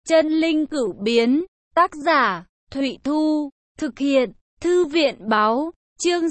Chân linh cửu biến, tác giả, Thụy Thu, thực hiện, Thư viện báo, chương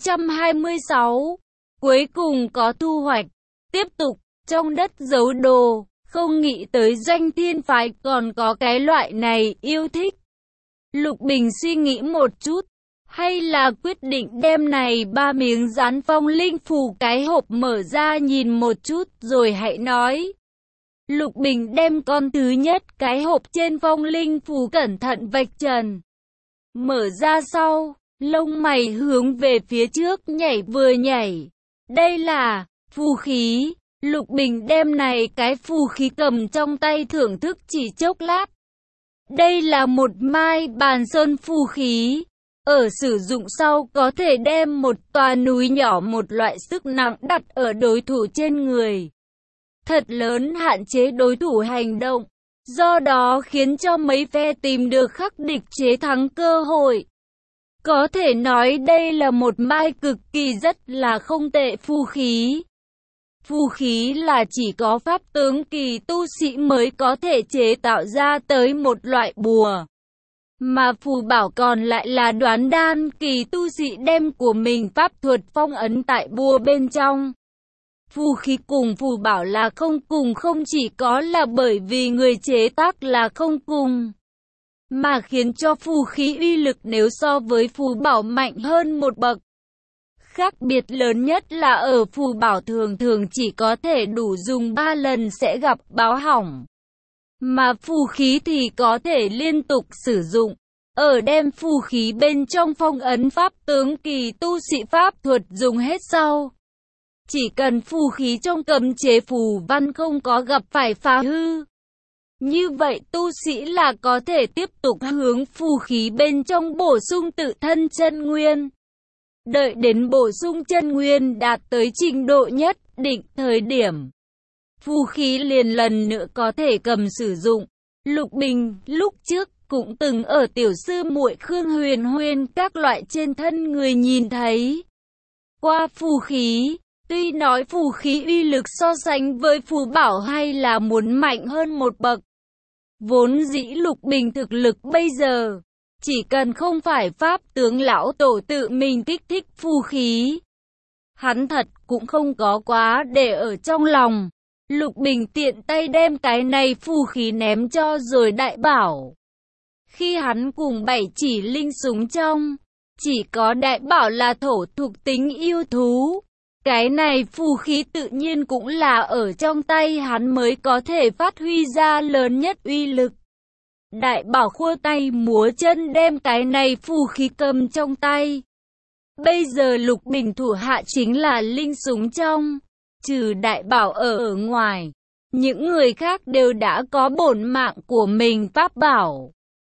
626. Cuối cùng có thu hoạch. Tiếp tục, trong đất giấu đồ, không nghĩ tới Doanh Thiên phái còn có cái loại này, yêu thích. Lục Bình suy nghĩ một chút, hay là quyết định đem này 3 miếng dán phong linh phù cái hộp mở ra nhìn một chút rồi hãy nói. Lục Bình đem con thứ nhất cái hộp trên phong linh phù cẩn thận vạch trần. Mở ra sau, lông mày hướng về phía trước nhảy vừa nhảy. Đây là phù khí. Lục Bình đem này cái phù khí cầm trong tay thưởng thức chỉ chốc lát. Đây là một mai bàn sơn phù khí. Ở sử dụng sau có thể đem một tòa núi nhỏ một loại sức nặng đặt ở đối thủ trên người. Thật lớn hạn chế đối thủ hành động. Do đó khiến cho mấy phe tìm được khắc địch chế thắng cơ hội. Có thể nói đây là một mai cực kỳ rất là không tệ phù khí. Phù khí là chỉ có pháp tướng kỳ tu sĩ mới có thể chế tạo ra tới một loại bùa. Mà phù bảo còn lại là đoán đan kỳ tu sĩ đem của mình pháp thuật phong ấn tại bùa bên trong. Phù khí cùng phù bảo là không cùng không chỉ có là bởi vì người chế tác là không cùng, mà khiến cho phù khí uy lực nếu so với phù bảo mạnh hơn một bậc. Khác biệt lớn nhất là ở phù bảo thường thường chỉ có thể đủ dùng 3 lần sẽ gặp báo hỏng. Mà phù khí thì có thể liên tục sử dụng. Ở đem phù khí bên trong phong ấn pháp tướng kỳ tu sĩ pháp thuật dùng hết sau. Chỉ cần phù khí trong cấm chế phù văn không có gặp phải phá hư. Như vậy tu sĩ là có thể tiếp tục hướng phù khí bên trong bổ sung tự thân chân nguyên. Đợi đến bổ sung chân nguyên đạt tới trình độ nhất định thời điểm, phù khí liền lần nữa có thể cầm sử dụng. Lục Bình lúc trước cũng từng ở tiểu sư muội Khương Huyền Huyền các loại trên thân người nhìn thấy qua phù khí. Tuy nói phù khí uy lực so sánh với phù bảo hay là muốn mạnh hơn một bậc. Vốn dĩ Lục Bình thực lực bây giờ, chỉ cần không phải pháp tướng lão tổ tự mình kích thích phù khí, hắn thật cũng không có quá để ở trong lòng. Lục Bình tiện tay đem cái này phù khí ném cho rồi đại bảo. Khi hắn cùng 7 chỉ linh súng trong, chỉ có đại bảo là thổ thuộc tính yêu thú. Cái này phù khí tự nhiên cũng là ở trong tay hắn mới có thể phát huy ra lớn nhất uy lực. Đại bảo khua tay múa chân đem cái này phù khí cầm trong tay. Bây giờ Lục Bình thủ hạ chính là linh súng trong. Trừ đại bảo ở ngoài, những người khác đều đã có bổn mạng của mình pháp bảo.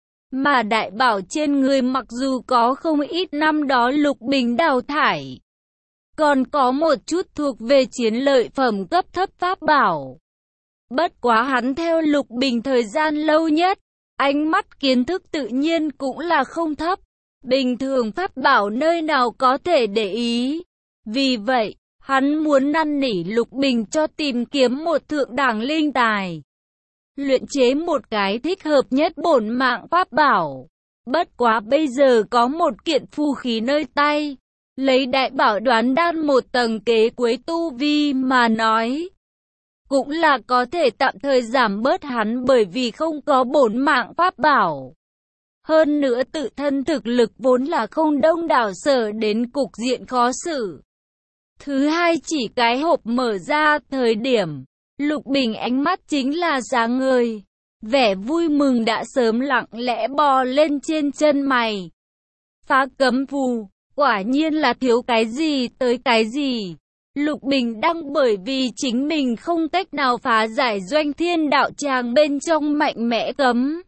Mà đại bảo trên người mặc dù có không ít năm đó Lục Bình đào thải, còn có một chút thuộc về chiến lợi phẩm cấp thấp pháp bảo. Bất quá hắn theo Lục Bình thời gian lâu nhất, ánh mắt kiến thức tự nhiên cũng là không thấp. Bình thường pháp bảo nơi nào có thể để ý. Vì vậy, hắn muốn năn nỉ Lục Bình cho tìm kiếm một thượng đẳng linh tài. Luyện chế một cái thích hợp nhất bổn mạng pháp bảo. Bất quá bây giờ có một kiện phù khí nơi tay. Lấy đại bảo đoán đan một tầng kế cuối tu vi mà nói, cũng là có thể tạm thời giảm bớt hắn bởi vì không có bổn mạng pháp bảo. Hơn nữa tự thân thực lực vốn là không đông đảo sở đến cục diện khó xử. Thứ hai chỉ cái hộp mở ra thời điểm, Lục Bình ánh mắt chính là sáng ngời. Vẻ vui mừng đã sớm lặng lẽ bò lên trên chân mày. Phá cấm phù. Quả nhiên là thiếu cái gì tới cái gì. Lục Bình đang bởi vì chính mình không cách nào phá giải Doanh Thiên đạo tràng bên trong mạnh mẽ cấm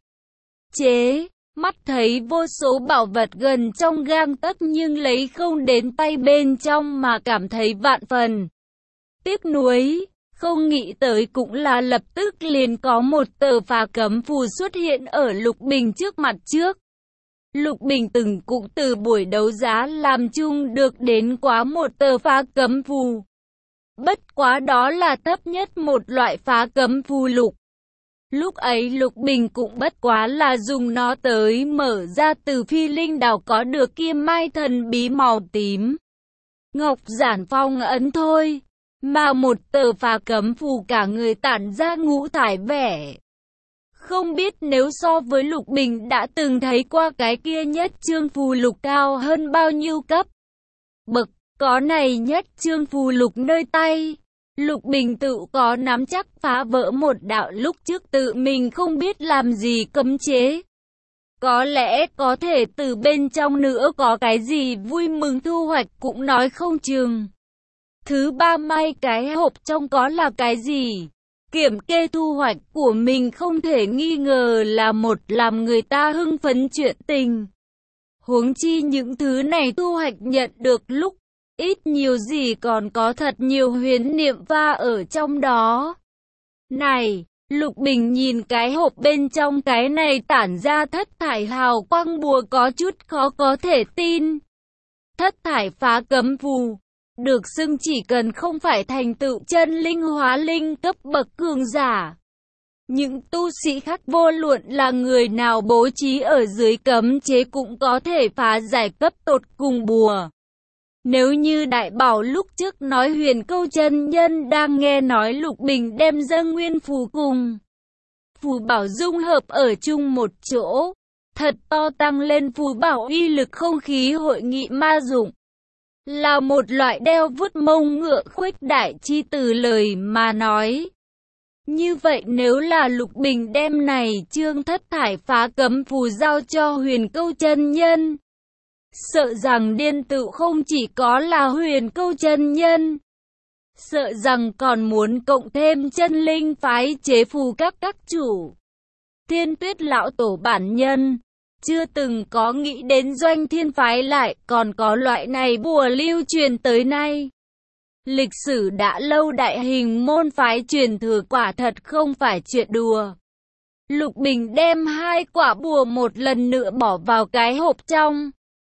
chế. Mắt thấy vô số bảo vật gần trong gang tấc nhưng lấy không đến tay bên trong mà cảm thấy vạn phần tiếc nuối. Không nghĩ tới cũng là lập tức liền có một tờ phá cấm phù xuất hiện ở Lục Bình trước mặt trước. Lục Bình từng cũng từ buổi đấu giá làm chung được đến quá một tờ phá cấm phù. Bất quá đó là thấp nhất một loại phá cấm phù lục. Lúc ấy Lục Bình cũng bất quá là dùng nó tới mở ra từ phi linh đảo có được kim mai thần bí màu tím. Ngọc giản phong ấn thôi, mà một tờ phá cấm phù cả người tản ra ngũ thải vẻ. Không biết nếu so với Lục Bình đã từng thấy qua cái kia nhất chương phù lục cao hơn bao nhiêu cấp. Bậc, có này nhất chương phù lục nơi tay. Lục Bình tự có nắm chắc phá vỡ một đạo lúc trước tự mình không biết làm gì cấm chế. Có lẽ có thể từ bên trong nữa có cái gì vui mừng thu hoạch cũng nói không chừng. Thứ ba, may cái hộp trong có là cái gì? Kiểm kê thu hoạch của mình không thể nghi ngờ là một làm người ta hưng phấn chuyện tình. Huống chi những thứ này thu hoạch nhận được lúc ít nhiều gì còn có thật nhiều huyền niệm va ở trong đó. Này, Lục Bình nhìn cái hộp bên trong cái này tản ra thất thải hào quang bùa có chút khó có thể tin. Thất thải phá cấm phù, được xưng chỉ cần không phải thành tựu chân linh hóa linh cấp bậc cường giả. Những tu sĩ khác vô luận là người nào bố trí ở dưới cấm chế cũng có thể phá giải cấp tột cùng bùa. Nếu như Đại Bảo lúc trước nói Huyền Câu chân nhân đang nghe nói Lục Bình đem dâng nguyên phù cùng phù bảo dung hợp ở chung một chỗ, thật to tăng lên phù bảo uy lực không khí hội nghị ma dụng. Là một loại đeo vuốt mông ngựa khuếch đại chi từ lời mà nói. Như vậy nếu là Lục Bình đem này chương thất thải phá cấm phù giao cho Huyền Câu chân nhân, sợ rằng điên tự không chỉ có là Huyền Câu chân nhân, sợ rằng còn muốn cộng thêm chân linh phái chế phù các chủ. Thiên Tuyết lão tổ bản nhân chưa từng có nghĩ đến Doanh Thiên phái lại còn có loại này bùa lưu truyền tới nay. Lịch sử đã lâu, đại hình môn phái truyền thừa quả thật không phải chuyện đùa. Lục Bình đem hai quả bùa một lần nữa bỏ vào cái hộp trong.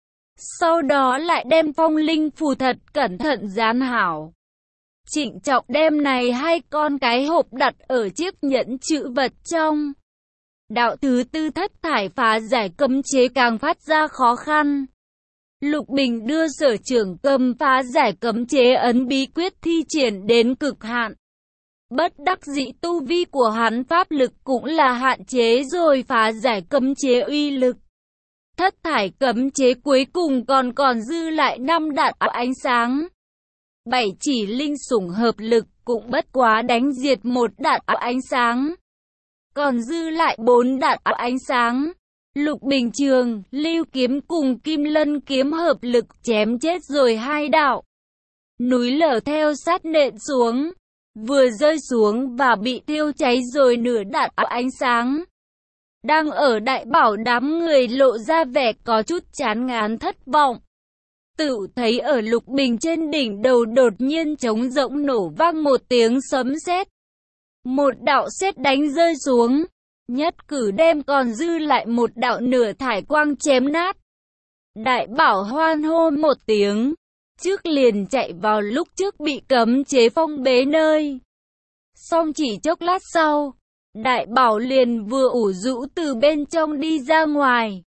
Sau đó lại đem phong linh phù thật cẩn thận dán hảo. Trịnh trọng đem này hai con cái hộp đặt ở chiếc nhẫn trữ vật trong. Đạo thứ tư thất thải phá giải cấm chế càng phát ra khó khăn. Lục Bình đưa sở trưởng cầm phá giải cấm chế ấn bí quyết thi triển đến cực hạn. Bất đắc dĩ tu vi của hắn pháp lực cũng là hạn chế rồi phá giải cấm chế uy lực. Thất thải cấm chế cuối cùng còn dư lại 5 đạn ánh sáng. 7 chỉ linh sủng hợp lực cũng bất quá đánh diệt một đạn ánh sáng. Còn dư lại 4 đạn ánh sáng. Lục Bình trường, lưu kiếm cùng kim lân kiếm hợp lực chém chết rồi hai đạo. Núi lở theo sát nện xuống, vừa rơi xuống và bị thiêu cháy rồi nửa đạn ánh sáng. Đang ở Đại Bảo đám người lộ ra vẻ có chút chán ngán thất vọng. Tự thấy ở Lục Bình trên đỉnh đầu đột nhiên trống rỗng nổ vang một tiếng sấm sét. Một đạo sét đánh rơi xuống, nhất cử đem còn dư lại một đạo nửa thải quang chém nát. Đại Bảo hoan hô một tiếng, trước liền chạy vào lúc trước bị cấm chế phong bế nơi. Xong chỉ chốc lát sau, Đại Bảo liền vừa ủ rũ từ bên trong đi ra ngoài.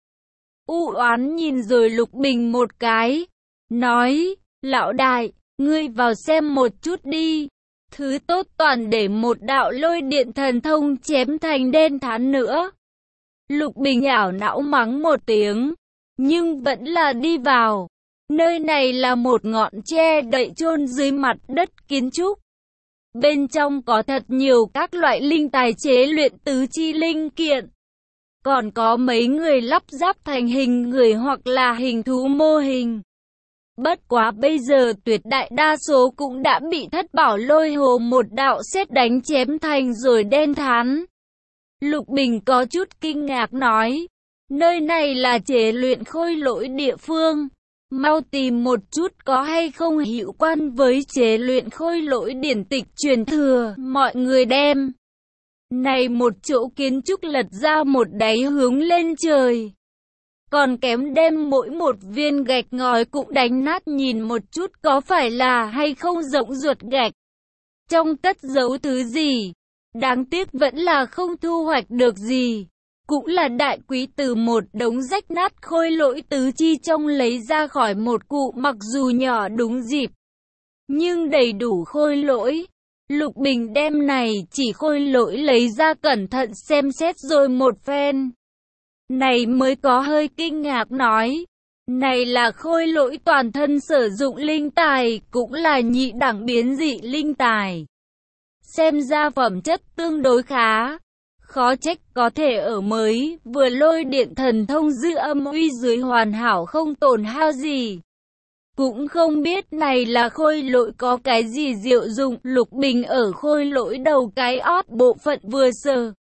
U oán nhìn rồi Lục Bình một cái, nói, lão đại, ngươi vào xem một chút đi. Thứ tốt toàn để một đạo lôi điện thần thông chém thành đen thán nữa. Lục Bình ảo não mắng một tiếng, nhưng vẫn là đi vào. Nơi này là một ngọn tre đậy chôn dưới mặt đất kiến trúc. Bên trong có thật nhiều các loại linh tài chế luyện tứ chi linh kiện. Còn có mấy người lắp ráp thành hình người hoặc là hình thú mô hình. Bất quá bây giờ tuyệt đại đa số cũng đã bị Thất Bảo lôi hồ một đạo sét đánh chém thành rồi đen thán. Lục Bình có chút kinh ngạc nói, nơi này là chế luyện khôi lỗi địa phương. Mau tìm một chút có hay không hữu quan với chế luyện khôi lỗi điển tịch truyền thừa, mọi người đem. Này một chỗ kiến trúc lật ra một đáy hướng lên trời. Còn kém đem mỗi một viên gạch ngói cũng đánh nát nhìn một chút có phải là hay không rỗng ruột gạch. Trong cất giấu thứ gì? Đáng tiếc vẫn là không thu hoạch được gì. Cũng là đại quý từ một đống rách nát khôi lỗi tứ chi trong lấy ra khỏi một cụ mặc dù nhỏ đúng dịp, nhưng đầy đủ khôi lỗi. Lục Bình đem này chỉ khôi lỗi lấy ra cẩn thận xem xét rồi một phen. Này mới có hơi kinh ngạc nói. Này là khôi lỗi toàn thân sử dụng linh tài, cũng là nhị đẳng biến dị linh tài. Xem ra phẩm chất tương đối khá. Khó trách có thể ở mới, vừa lôi điện thần thông dư âm uy dưới hoàn hảo không tổn hao gì. Cũng không biết này là khôi lỗi có cái gì diệu dụng. Lục Bình ở khôi lỗi đầu cái ót bộ phận vừa sờ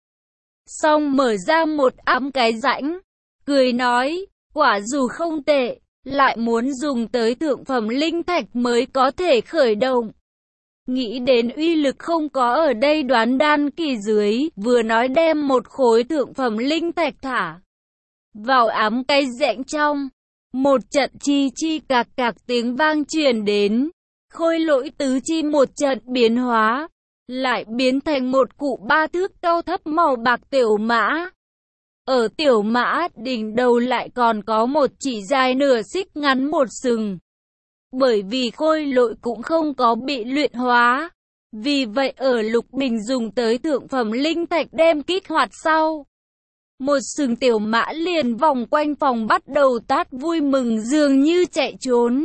xong mở ra một cái rãnh, cười nói, quả dù không tệ, lại muốn dùng tới thượng phẩm linh thạch mới có thể khởi động. Nghĩ đến uy lực không có ở đây đoán đan kỳ dưới, vừa nói đem một khối thượng phẩm linh thạch thả vào cái rãnh trong. Một trận chi chi cạc cạc tiếng vang truyền đến, khôi lỗi tứ chi một trận biến hóa, lại biến thành một cụ 3 thước cao thấp màu bạc tiểu mã. Ở tiểu mã đỉnh đầu lại còn có một chỉ dài nửa xích ngắn một sừng. Bởi vì khôi lỗi cũng không có bị luyện hóa, vì vậy ở Lục Bình dùng tới thượng phẩm linh thạch đem kích hoạt sau, một sừng tiểu mã liền vòng quanh phòng bắt đầu tát vui mừng dường như chạy trốn.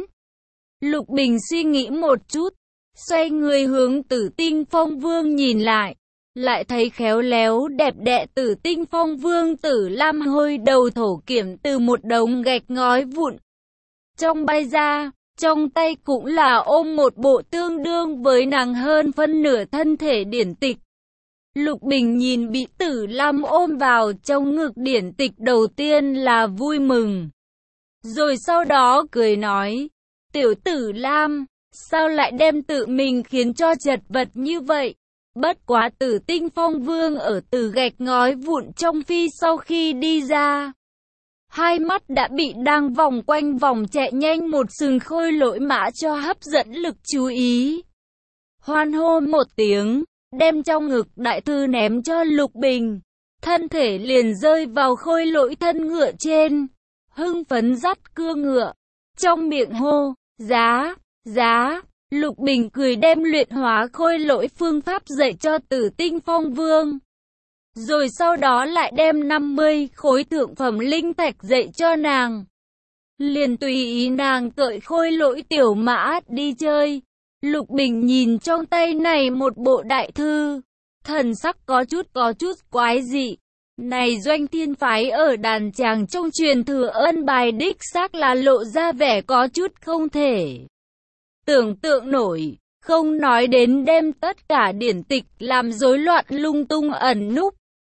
Lục Bình suy nghĩ một chút, xoay người hướng Tử Tinh Phong Vương nhìn lại thấy khéo léo đẹp đẽ Tử Tinh Phong Vương Tử Lam hôi đầu thổ kiểm từ một đống gạch ngói vụn trong bay ra, trong tay cũng là ôm một bộ tương đương với nàng hơn phân nửa thân thể điển tịch. Lục Bình nhìn bị Tử Lam ôm vào trong ngực điển tịch đầu tiên là vui mừng, rồi sau đó cười nói, tiểu Tử Lam, sao lại đem tự mình khiến cho chật vật như vậy? Bất quá Tử Tinh Phong Vương ở từ gạch ngói vụn trong phi sau khi đi ra, hai mắt đã bị đang vòng quanh vòng chạy nhanh một sừng khôi lỗi mã cho hấp dẫn lực chú ý. Hoan hô một tiếng, đem trong ngực đại thư ném cho Lục Bình, thân thể liền rơi vào khôi lỗi thân ngựa trên, hưng phấn dắt cương ngựa, trong miệng hô, giá, giá. Lục Bình cười đem luyện hóa khôi lỗi phương pháp dạy cho Tử Tinh Phong Vương, rồi sau đó lại đem 50 khối thượng phẩm linh thạch dạy cho nàng. Liền tùy ý nàng cởi khôi lỗi tiểu mã đi chơi. Lục Bình nhìn trong tay này một bộ đại thư, thần sắc có chút quái dị. Này Doanh Thiên phái ở đàn tràng trong truyền thừa ân bài đích xác là lộ ra vẻ có chút không thể tưởng tượng nổi, không nói đến đem tất cả điển tịch làm rối loạn lung tung ẩn núp.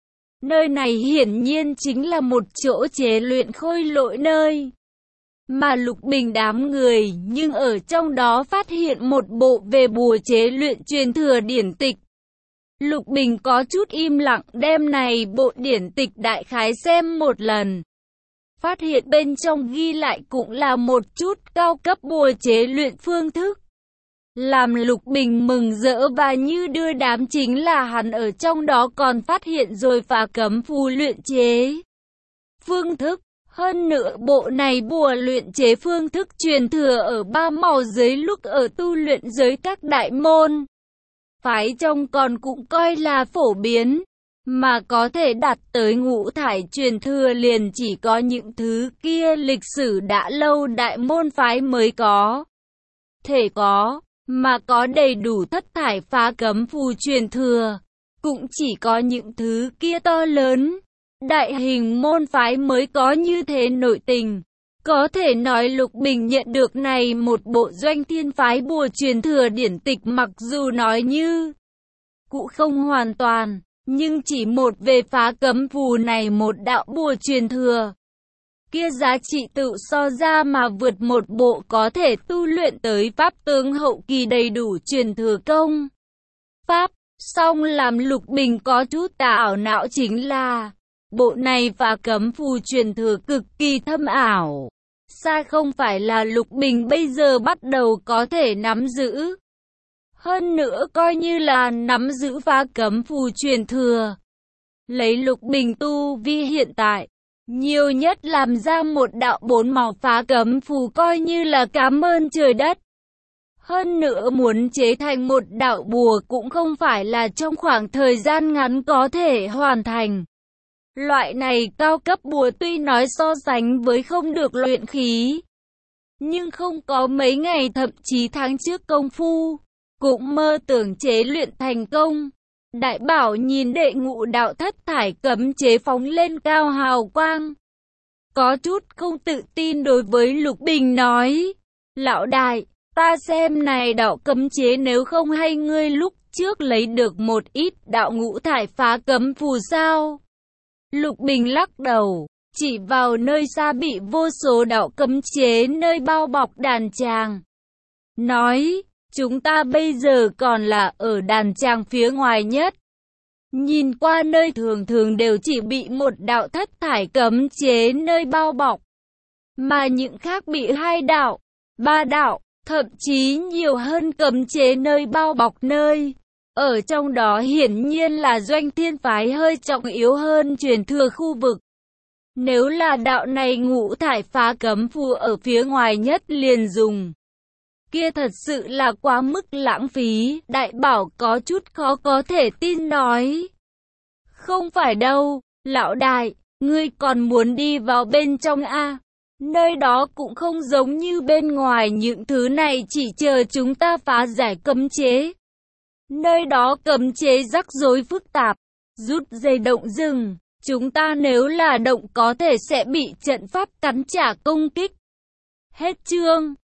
Nơi này hiển nhiên chính là một chỗ chế luyện khôi lỗi nơi mà Lục Bình đám người nhưng ở trong đó phát hiện một bộ về bùa chế luyện truyền thừa điển tịch. Lục Bình có chút im lặng đem này bộ điển tịch đại khái xem một lần. Phát hiện bên trong ghi lại cũng là một chút cao cấp bùa chế luyện phương thức. Làm Lục Bình mừng rỡ và như đưa đám chính là hắn ở trong đó còn phát hiện rồi phá cấm phù luyện chế phương thức. Hơn nữa bộ này bùa luyện chế phương thức truyền thừa ở 3 màu dưới lúc ở tu luyện giới các đại môn phái trong còn cũng coi là phổ biến, mà có thể đạt tới ngũ thải truyền thừa liền chỉ có những thứ kia lịch sử đã lâu đại môn phái mới có thể có, mà có đầy đủ thất thải phá cấm phù truyền thừa cũng chỉ có những thứ kia to lớn đại hình môn phái mới có như thế nội tình. Có thể nói Lục Bình nhận được này một bộ Doanh Thiên phái bùa truyền thừa điển tịch mặc dù nói như cụ không hoàn toàn, nhưng chỉ một về phá cấm phù này một đạo bùa truyền thừa kia giá trị tự so ra mà vượt một bộ có thể tu luyện tới pháp tướng hậu kỳ đầy đủ truyền thừa công pháp. Song làm Lục Bình có chút ảo não chính là bộ này phá cấm phù truyền thừa cực kỳ thâm ảo, xa không phải là Lục Bình bây giờ bắt đầu có thể nắm giữ. Hơn nữa coi như là nắm giữ phá cấm phù truyền thừa. Lấy Lục Bình tu vi hiện tại, nhiều nhất làm ra một đạo 4 màu phá cấm phù coi như là cảm ơn trời đất. Hơn nữa muốn chế thành một đạo bùa cũng không phải là trong khoảng thời gian ngắn có thể hoàn thành. Loại này cao cấp bùa tuy nói so sánh với không được luyện khí, nhưng không có mấy ngày thậm chí tháng trước công phu, cũng mơ tưởng chế luyện thành công. Đại Bảo nhìn đệ ngũ đạo thất thải cấm chế phóng lên cao hào quang, có chút không tự tin đối với Lục Bình nói, lão đại, ta xem này đạo cấm chế nếu không hay ngươi lúc trước lấy được một ít đạo ngũ thải phá cấm phù sao? Lục Bình lắc đầu, chỉ vào nơi xa bị vô số đạo cấm chế nơi bao bọc đàn tràng. Nói, chúng ta bây giờ còn là ở đàn tràng phía ngoài nhất. Nhìn qua nơi thường thường đều chỉ bị một đạo thất thải cấm chế nơi bao bọc. Mà những khác bị 2 đạo, 3 đạo, thậm chí nhiều hơn cấm chế nơi bao bọc nơi. Ở trong đó hiển nhiên là Doanh Thiên phái hơi trọng yếu hơn truyền thừa khu vực. Nếu là đạo này ngũ thải phá cấm phù ở phía ngoài nhất liền dùng, kia thật sự là quá mức lãng phí. Đại Bảo có chút khó có thể tin nói. Không phải đâu, lão đại, ngươi còn muốn đi vào bên trong a? Nơi đó cũng không giống như bên ngoài, những thứ này chỉ chờ chúng ta phá giải cấm chế. Nơi đó cấm chế rắc rối phức tạp, rút dây động rừng, chúng ta nếu là động có thể sẽ bị trận pháp cắn trả công kích. Hết chương.